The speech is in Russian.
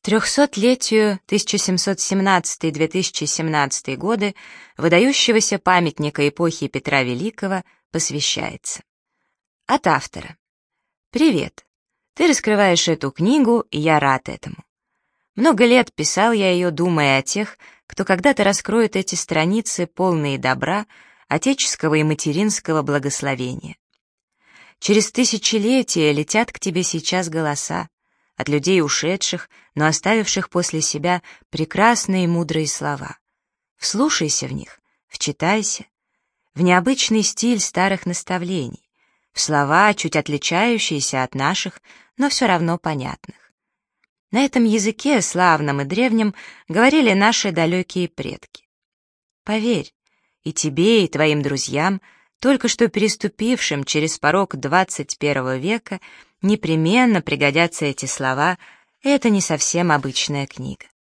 300-летию 1717-2017 годы выдающегося памятника эпохи Петра Великого посвящается. От автора. Привет. Ты раскрываешь эту книгу, и я рад этому. Много лет писал я ее, думая о тех, кто когда-то раскроет эти страницы, полные добра, отеческого и материнского благословения. Через тысячелетия летят к тебе сейчас голоса, от людей ушедших, но оставивших после себя прекрасные и мудрые слова. Вслушайся в них, вчитайся, в необычный стиль старых наставлений, в слова, чуть отличающиеся от наших, но все равно понятных. На этом языке, славном и древнем, говорили наши далекие предки. Поверь, и тебе, и твоим друзьям, только что переступившим через порог 21 века, непременно пригодятся эти слова, и это не совсем обычная книга.